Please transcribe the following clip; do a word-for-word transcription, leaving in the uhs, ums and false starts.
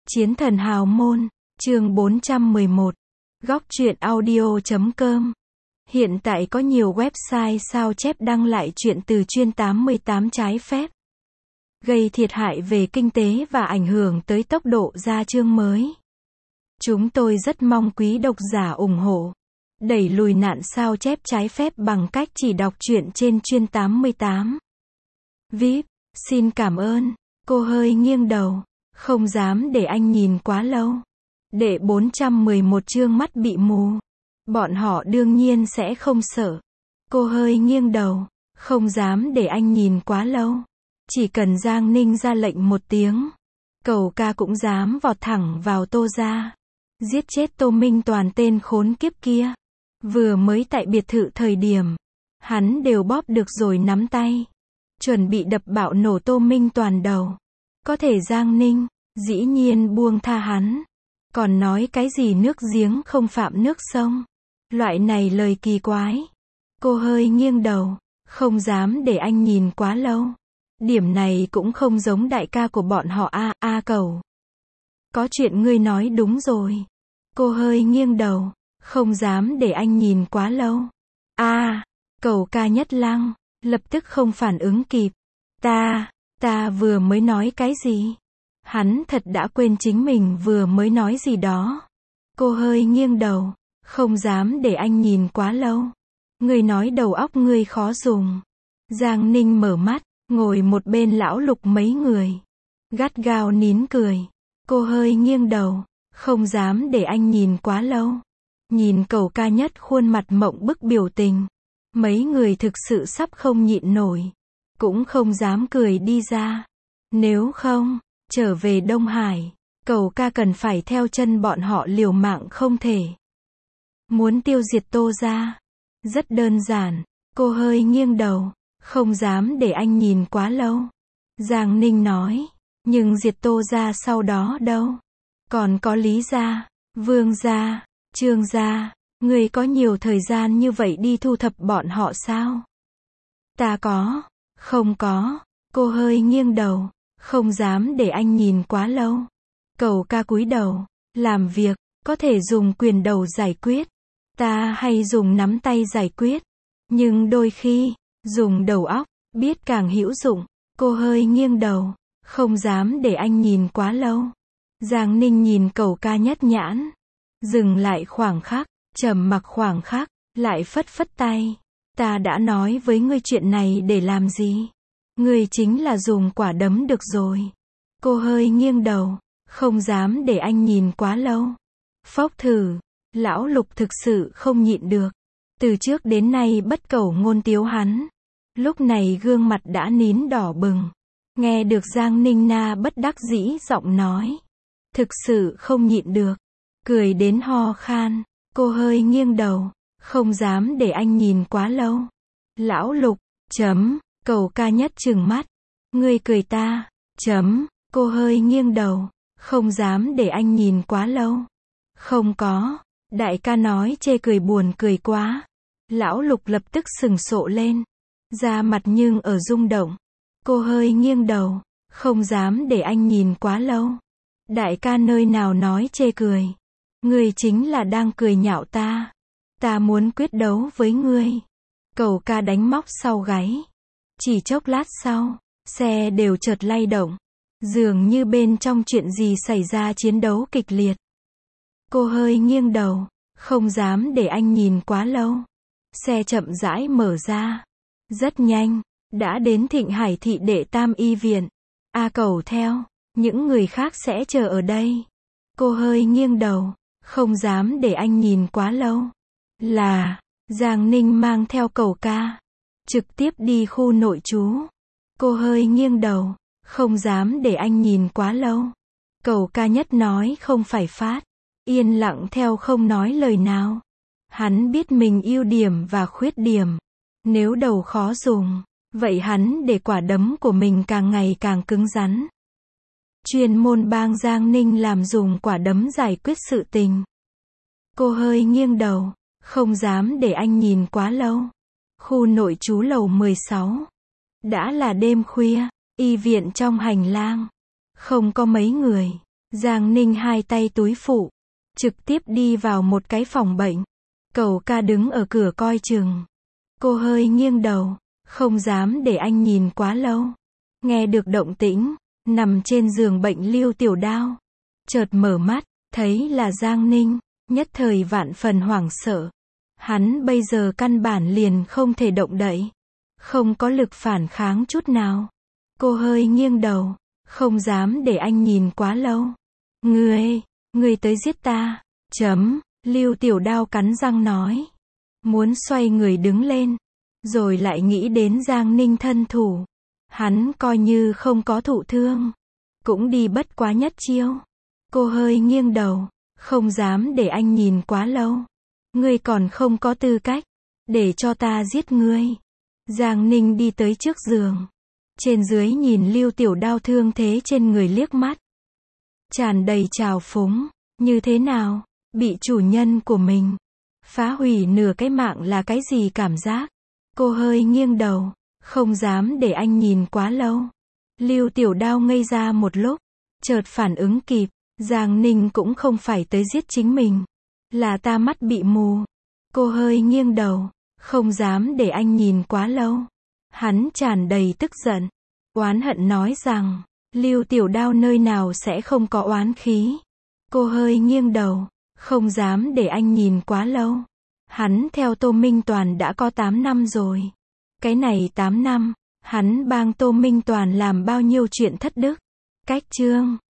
Chiến thần hào môn, chương bốn trăm mười một. Góc truyện audio chấm com. Hiện tại có nhiều website sao chép đăng lại truyện từ chuyên tám mươi tám trái phép, gây thiệt hại về kinh tế và ảnh hưởng tới tốc độ ra chương mới. Chúng tôi rất mong quý độc giả ủng hộ, đẩy lùi nạn sao chép trái phép bằng cách chỉ đọc truyện trên chuyên tám mươi tám. vê i pê, xin cảm ơn. Cô hơi nghiêng đầu, không dám để anh nhìn quá lâu. Đệ bốn trăm mười một chương mắt bị mù. Bọn họ đương nhiên sẽ không sợ. Cô hơi nghiêng đầu, không dám để anh nhìn quá lâu. Chỉ cần Giang Ninh ra lệnh một tiếng, Cầu Ca cũng dám vọt thẳng vào Tô gia, giết chết Tô Minh Toàn tên khốn kiếp kia. Vừa mới tại biệt thự thời điểm, hắn đều bóp được rồi nắm tay, chuẩn bị đập bạo nổ Tô Minh Toàn đầu. Có thể Giang Ninh, dĩ nhiên buông tha hắn. Còn nói cái gì nước giếng không phạm nước sông. Loại này lời kỳ quái. Cô hơi nghiêng đầu, không dám để anh nhìn quá lâu. Điểm này cũng không giống đại ca của bọn họ a a à, Cầu. Có chuyện ngươi nói đúng rồi. Cô hơi nghiêng đầu, không dám để anh nhìn quá lâu. a à, Cầu Ca nhất lăng, lập tức không phản ứng kịp. Ta, ta vừa mới nói cái gì? Hắn thật đã quên chính mình vừa mới nói gì đó. Cô hơi nghiêng đầu, không dám để anh nhìn quá lâu. Ngươi nói đầu óc ngươi khó dùng. Giang Ninh mở mắt, ngồi một bên lão Lục mấy người, gắt gao nín cười. Cô hơi nghiêng đầu, không dám để anh nhìn quá lâu. Nhìn Cầu Ca nhất khuôn mặt mộng bức biểu tình, mấy người thực sự sắp không nhịn nổi, cũng không dám cười đi ra. Nếu không, trở về Đông Hải, Cầu Ca cần phải theo chân bọn họ liều mạng không thể. Muốn tiêu diệt Tô gia, rất đơn giản. Cô hơi nghiêng đầu, không dám để anh nhìn quá lâu. Giang Ninh nói, nhưng diệt Tô gia sau đó đâu? Còn có Lý gia, Vương gia, Trương gia, người có nhiều thời gian như vậy đi thu thập bọn họ sao? Ta có, không có. Cô hơi nghiêng đầu, không dám để anh nhìn quá lâu. Cầu Ca cúi đầu, làm việc, có thể dùng quyền đầu giải quyết. Ta hay dùng nắm tay giải quyết. Nhưng đôi khi, dùng đầu óc, biết càng hữu dụng. Cô hơi nghiêng đầu, không dám để anh nhìn quá lâu. Giang Ninh nhìn Cầu Ca nhất nhãn, dừng lại khoảng khắc, trầm mặc khoảng khắc, lại phất phất tay. Ta đã nói với ngươi chuyện này để làm gì? Ngươi chính là dùng quả đấm được rồi. Cô hơi nghiêng đầu, không dám để anh nhìn quá lâu. Phốc thử, lão Lục thực sự không nhịn được. Từ trước đến nay bất cầu ngôn tiếu hắn, lúc này gương mặt đã nín đỏ bừng. Nghe được Giang Ninh Na bất đắc dĩ giọng nói, thực sự không nhịn được, cười đến ho khan. Cô hơi nghiêng đầu, không dám để anh nhìn quá lâu. Lão Lục, chấm. Cầu Ca nhất trừng mắt. Ngươi cười ta, chấm. Cô hơi nghiêng đầu, không dám để anh nhìn quá lâu. Không có. Đại ca nói chê cười buồn cười quá. Lão Lục lập tức sừng sộ lên, da mặt nhưng ở rung động. Cô hơi nghiêng đầu, không dám để anh nhìn quá lâu. Đại ca nơi nào nói chê cười? Ngươi chính là đang cười nhạo ta. Ta muốn quyết đấu với ngươi. Cầu Ca đánh móc sau gáy. Chỉ chốc lát sau, xe đều chợt lay động, dường như bên trong chuyện gì xảy ra chiến đấu kịch liệt. Cô hơi nghiêng đầu, không dám để anh nhìn quá lâu. Xe chậm rãi mở ra. Rất nhanh, đã đến Thịnh Hải thị đệ tam y viện. A Cầu theo, những người khác sẽ chờ ở đây. Cô hơi nghiêng đầu, không dám để anh nhìn quá lâu. Là, Giang Ninh mang theo Cầu Ca, trực tiếp đi khu nội trú. Cô hơi nghiêng đầu, không dám để anh nhìn quá lâu. Cầu Ca nhất nói không phải phát, yên lặng theo không nói lời nào. Hắn biết mình ưu điểm và khuyết điểm. Nếu đầu khó dùng, vậy hắn để quả đấm của mình càng ngày càng cứng rắn. Chuyên môn bang Giang Ninh làm dùng quả đấm giải quyết sự tình. Cô hơi nghiêng đầu, không dám để anh nhìn quá lâu. Khu nội trú lầu mười sáu. Đã là đêm khuya, y viện trong hành lang, không có mấy người. Giang Ninh hai tay túi phụ, trực tiếp đi vào một cái phòng bệnh. Cậu ca đứng ở cửa coi chừng. Cô hơi nghiêng đầu, không dám để anh nhìn quá lâu. Nghe được động tĩnh, nằm trên giường bệnh Lưu Tiểu Đao. Chợt mở mắt, thấy là Giang Ninh, nhất thời vạn phần hoảng sợ. Hắn bây giờ căn bản liền không thể động đậy, không có lực phản kháng chút nào. Cô hơi nghiêng đầu, không dám để anh nhìn quá lâu. Ngươi, ngươi tới giết ta. Chấm, Lưu Tiểu Đao cắn răng nói. Muốn xoay người đứng lên, rồi lại nghĩ đến Giang Ninh thân thủ. Hắn coi như không có thụ thương, cũng đi bất quá nhất chiêu. Cô hơi nghiêng đầu, không dám để anh nhìn quá lâu. Ngươi còn không có tư cách để cho ta giết ngươi. Giang Ninh đi tới trước giường, trên dưới nhìn Lưu Tiểu Đao thương thế trên người liếc mắt, tràn đầy trào phúng. Như thế nào, bị chủ nhân của mình phá hủy nửa cái mạng là cái gì cảm giác? Cô hơi nghiêng đầu, không dám để anh nhìn quá lâu. Lưu Tiểu Đao ngây ra một lúc, chợt phản ứng kịp. Giang Ninh cũng không phải tới giết chính mình, là ta mắt bị mù. Cô hơi nghiêng đầu, không dám để anh nhìn quá lâu. Hắn tràn đầy tức giận, oán hận nói rằng, Lưu Tiểu Đao nơi nào sẽ không có oán khí. Cô hơi nghiêng đầu, không dám để anh nhìn quá lâu. Hắn theo Tô Minh Toàn đã có tám năm rồi. Cái này tám năm, hắn bang Tô Minh Toàn làm bao nhiêu chuyện thất đức. Cách chương